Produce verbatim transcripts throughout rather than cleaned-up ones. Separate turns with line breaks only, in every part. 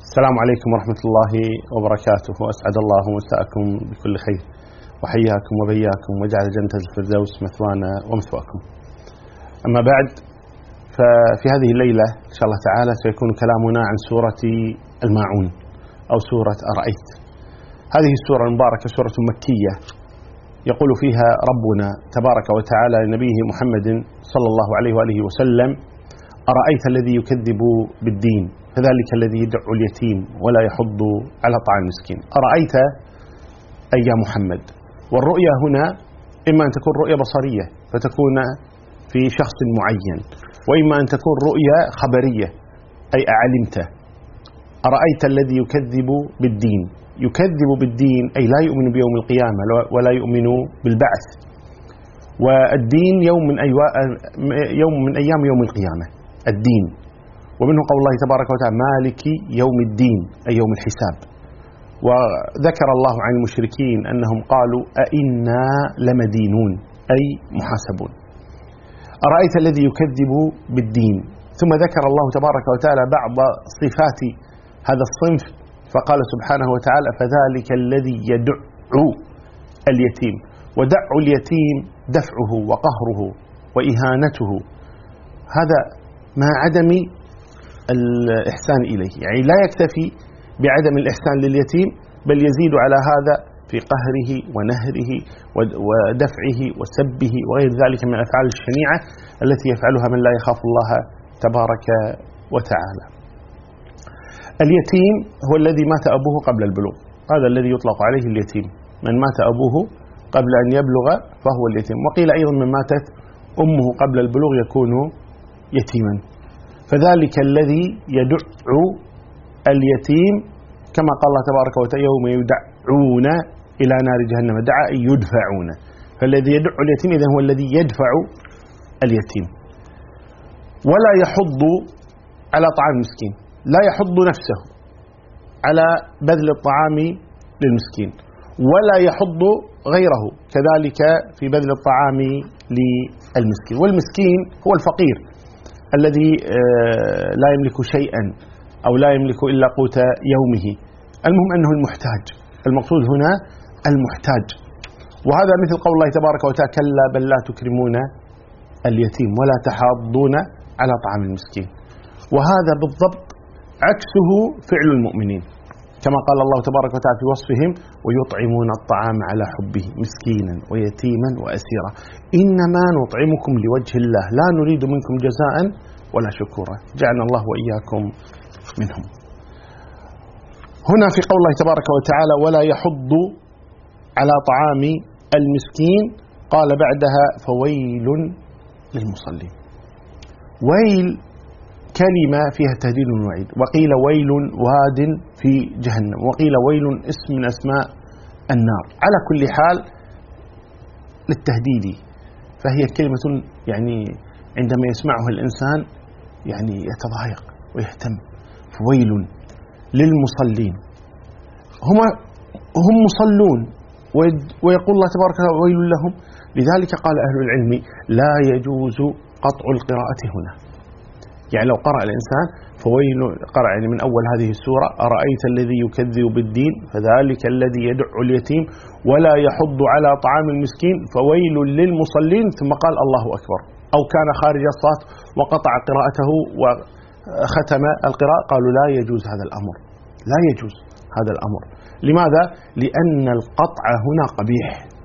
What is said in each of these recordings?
السلام عليكم ورحمة الله وبركاته، وأسعد الله مساءكم بكل خير، وحياكم وبياكم وجعل جنة الفردوس مثوانا ومثواكم. أما بعد، ففي هذه الليلة إن شاء الله تعالى سيكون كلامنا عن سورة الماعون أو سورة أرأيت. هذه السورة المباركة سورة مكية، يقول فيها ربنا تبارك وتعالى لنبيه محمد صلى الله عليه وآله وسلم: أرأيت الذي يكذب بالدين فذلك الذي يدع اليتيم ولا يحض على طعام المسكين. أرأيت أي يا محمد. والرؤيا هنا إما أن تكون رؤيا بصرية فتكون في شخص معين، وإما أن تكون رؤيا خبرية أي أعلمت. أرأيت الذي يكذب بالدين، يكذب بالدين أي لا يؤمن بيوم القيامة ولا يؤمن بالبعث، والدين يوم من أيوا... يوم من أيام يوم القيامة الدين، ومنه قول الله تبارك وتعالى: مالك يوم الدين أي يوم الحساب. وذكر الله عن المشركين أنهم قالوا: أئنا لمدينون أي محاسبون. أرأيت الذي يكذب بالدين. ثم ذكر الله تبارك وتعالى بعض صفات هذا الصنف فقال سبحانه وتعالى: فذلك الذي يدع اليتيم. ودع اليتيم دفعه وقهره وإهانته، هذا مع عدم الإحسان إليه، يعني لا يكتفي بعدم الإحسان لليتيم بل يزيد على هذا في قهره ونهره ودفعه وسبه وغير ذلك من الأفعال الشنيعة التي يفعلها من لا يخاف الله تبارك وتعالى. اليتيم هو الذي مات أبوه قبل البلوغ، هذا الذي يطلق عليه اليتيم، من مات أبوه قبل أن يبلغ فهو اليتيم. وقيل أيضا من ماتت أمه قبل البلوغ يكون يتيما. فذلك الذي يدع اليتيم كما قال الله تبارك وتعالى: يوم يدعون إلى نار جهنم دعا أي يدفعون. فالذي يدع اليتيم إذن هو الذي يدفع اليتيم. ولا يحض على طعام المسكين، لا يحض نفسه على بذل الطعام للمسكين، ولا يحض غيره كذلك في بذل الطعام للمسكين. والمسكين هو الفقير الذي لا يملك شيئا أو لا يملك إلا قوت يومه، المهم أنه المحتاج، المقصود هنا المحتاج. وهذا مثل قول الله تبارك وتعالى: كلا بل لا تكرمون اليتيم ولا تحاضون على طعام المسكين. وهذا بالضبط عكسه فعل المؤمنين، كما قال الله تبارك وتعالى في وصفهم: ويطعمون الطعام على حبه مسكينا ويتيما وأسيرا إنما نطعمكم لوجه الله لا نريد منكم جزاء ولا شكورا. جعلنا الله وإياكم منهم. هنا في قول الله تبارك وتعالى: ولا يحض على طعام المسكين، قال بعدها: فويل للمصلين. ويل كلمة فيها تهديد ووعيد، وقيل ويل واد في جهنم، وقيل ويل اسم من أسماء النار. على كل حال للتهديد، فهي كلمة يعني عندما يسمعها الإنسان يعني يتضايق ويهتم. فويل للمصلين، هم هم مصلون، ويقول الله تبارك وتعالى: ويل لهم. لذلك قال أهل العلم: لا يجوز قطع القراءة هنا. يعني لو قرأ الإنسان فويل، قرأ يعني من أول هذه السورة: أرأيت الذي يكذب بالدين فذلك الذي يدع اليتيم ولا يحض على طعام المسكين فويل للمصلين، ثم قال الله أكبر. أو كان خارج الصلاة وقطع قراءته وختم القراءة، قالوا لا يجوز هذا الأمر، لا يجوز هذا الأمر. لماذا؟ لأن القطع هنا قبيح،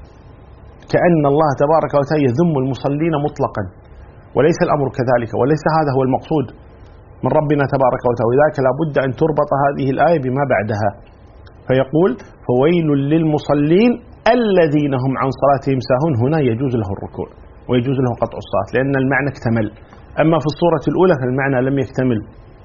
كأن الله تبارك وتعالى يذم المصلين مطلقا، وليس الأمر كذلك، وليس هذا هو المقصود من ربنا تبارك وتعالى. ولذلك لا بد أن تربط هذه الآية بما بعدها، فيقول: فويل للمصلين الذين هم عن صلاتهم ساهون. هنا يجوز له الركوع ويجوز له قطع الصلاة لأن المعنى اكتمل. أما في الصورة الأولى فالمعنى لم يكتمل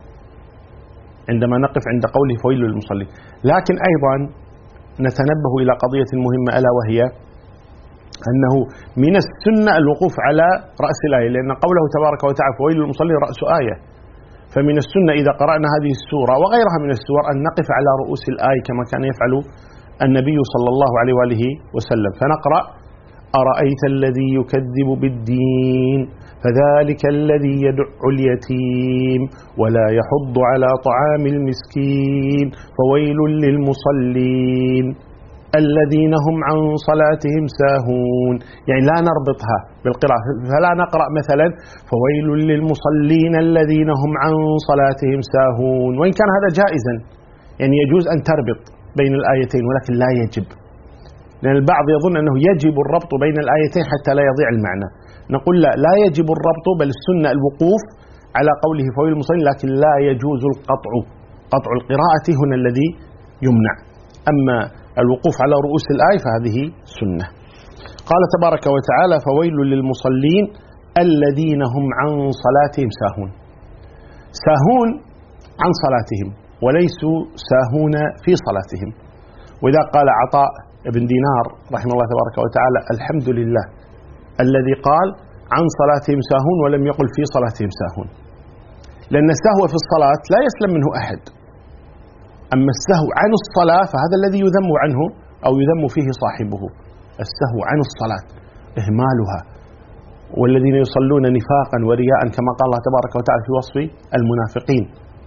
عندما نقف عند قوله فويل للمصلين. لكن أيضا نتنبه إلى قضية مهمة، ألا وهي أنه من السنة الوقوف على رأس الآية، لأن قوله تبارك وتعالى فويل للمصلين رأس آية. فمن السنة إذا قرأنا هذه السورة وغيرها من السور أن نقف على رؤوس الآية كما كان يفعل النبي صلى الله عليه وآله وسلم، فنقرأ: أرأيت الذي يكذب بالدين فذلك الذي يدع اليتيم ولا يحض على طعام المسكين فويل للمصلين الذين هم عن صلاتهم ساهون. يعني لا نربطها بالقراءة، فلا نقرأ مثلا فويل للمصلين الذين هم عن صلاتهم ساهون، وإن كان هذا جائزا، يعني يجوز أن تربط بين الآيتين، ولكن لا يجب، لأن البعض يظن أنه يجب الربط بين الآيتين حتى لا يضيع المعنى. نقول لا، لا يجب الربط، بل السنة الوقوف على قوله فويل للمصلين، لكن لا يجوز القطع، قطع القراءة هنا الذي يمنع. أما الوقوف على رؤوس الآية فهذه سنة. قال تبارك وتعالى فويل للمصلين الذين هم عن صلاتهم ساهون. ساهون عن صلاتهم وليسوا ساهون في صلاتهم. وإذا قال عطاء ابن دينار رحمه الله تبارك وتعالى الحمد لله الذي قال عن صلاتهم ساهون ولم يقل في صلاتهم ساهون، لأن السهو في الصلاة لا يسلم منه أحد، أما السهو عن الصلاة فهذا الذي يذم عنه أو يذم فيه صاحبه. السهو عن الصلاة إهمالها، والذين يصلون نفاقا ورياء كما قال الله تبارك وتعالى في وصف المنافقين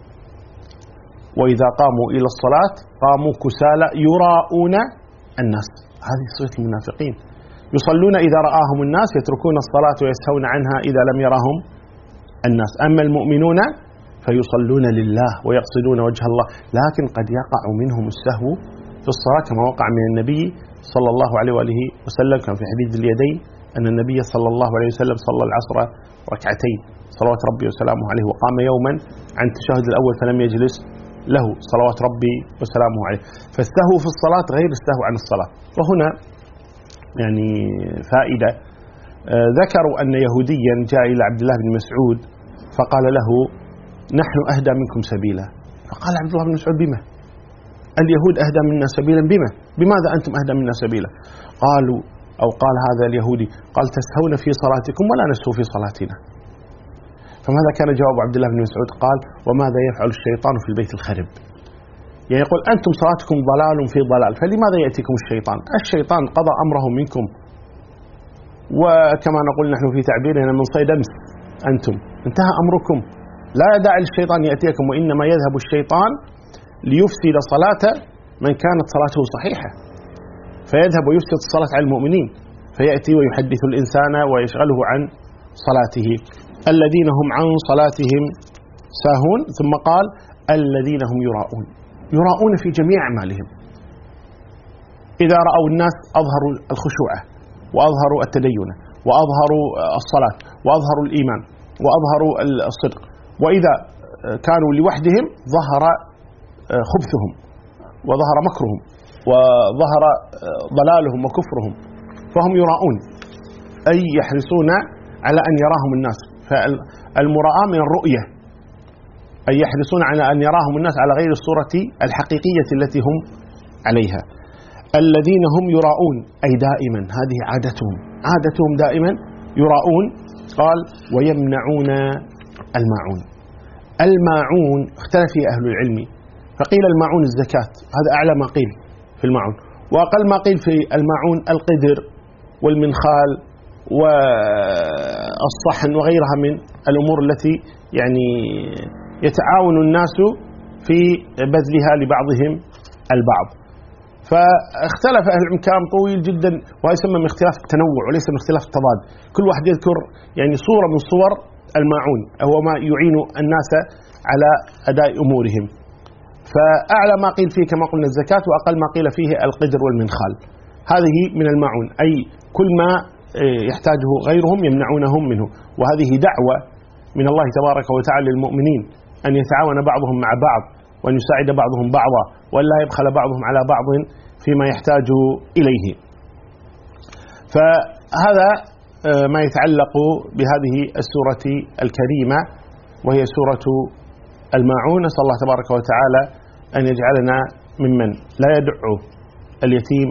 وإذا قاموا إلى الصلاة قاموا كسالى يراءون الناس. هذه صفة المنافقين، يصلون إذا رآهم الناس، يتركون الصلاة ويسهون عنها إذا لم يرهم الناس. أما المؤمنون فيصلون لله ويقصدون وجه الله، لكن قد يقع منهم السهو في الصلاة كما وقع من النبي صلى الله عليه وآله وسلم. كان في حديث اليدين أن النبي صلى الله عليه وسلم صلى العصر ركعتين صلوات ربي وسلامه عليه، وقام يوما عن التشهد الأول فلم يجلس له صلوات ربي وسلامه عليه. فالسهو في الصلاة غير السهو عن الصلاة. وهنا يعني فائدة، آه ذكروا أن يهوديا جاء إلى عبد الله بن مسعود فقال له نحن أهدى منكم سبيلا. فقال عبد الله بن مسعود بما؟ اليهود أهدى منا سبيلا بما؟ بماذا أنتم أهدى منا سبيلا؟ قالوا أو قال هذا اليهودي قال تسهون في صلاتكم ولا نسهو في صلاتنا. فماذا كان جواب عبد الله بن مسعود؟ قال وماذا يفعل الشيطان في البيت الخرب؟ يعني يقول أنتم صلاتكم ضلال في ضلال، فلماذا يأتيكم الشيطان؟ الشيطان قضى أمره منكم، وكما نقول نحن في تعبيرنا من صيد أمس أنتم، انتهى أمركم، لا داعي للشيطان يأتيكم، وإنما يذهب الشيطان ليفسد صلاة من كانت صلاته صحيحة، فيذهب ويفسد الصلاة على المؤمنين، فيأتي ويحدث الإنسان ويشغله عن صلاته. الذين هم عن صلاتهم ساهون. ثم قال الذين هم يراءون. يراءون في جميع أعمالهم. إذا رأوا الناس أظهروا الخشوع وأظهروا التدين وأظهروا الصلاة وأظهروا الإيمان وأظهروا الصدق، وإذا كانوا لوحدهم ظهر خبثهم وظهر مكرهم وظهر ضلالهم وكفرهم، فهم يراءون أي يحرصون على أن يراهم الناس. فالمراءة من الرؤية، أي يحرصون على أن يراهم الناس على غير الصورة الحقيقية التي هم عليها. الذين هم يراءون أي دائما، هذه عادتهم، عادتهم دائما يراءون. قال ويمنعون الماعون. الماعون اختلف فيه أهل العلم، فقيل الماعون الزكاة، هذا أعلى ما قيل في الماعون، وأقل ما قيل في الماعون القدر والمنخال والصحن وغيرها من الأمور التي يعني يتعاون الناس في بذلها لبعضهم البعض. فاختلف أهل العلم كلام طويل جدا، وهذا يسمى من اختلاف التنوع وليس من اختلاف التضاد. كل واحد يذكر يعني صورة من صور الماعون، هو ما يعين الناس على أداء أمورهم. فأعلى ما قيل فيه كما قلنا الزكاة، وأقل ما قيل فيه القدر والمنخال. هذه من الماعون، أي كل ما يحتاجه غيرهم يمنعونهم منه. وهذه دعوة من الله تبارك وتعالى للمؤمنين أن يتعاون بعضهم مع بعض، وأن يساعد بعضهم بعضا، وأن لا يبخل بعضهم على بعض فيما يحتاج إليه. فهذا ما يتعلق بهذه السورة الكريمة، وهي سورة الماعون. نسأل الله تبارك وتعالى أن يجعلنا ممن لا يدع اليتيم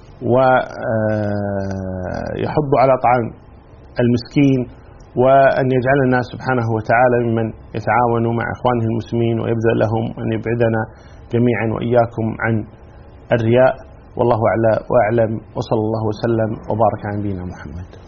ويحض على طعام المسكين، وأن يجعلنا سبحانه وتعالى ممن يتعاون مع إخوانه المسلمين ويبذل لهم، وأن يبعدنا جميعا وإياكم عن الرياء. والله أعلى وأعلم، وصلى الله وسلم وبارك على نبينا محمد.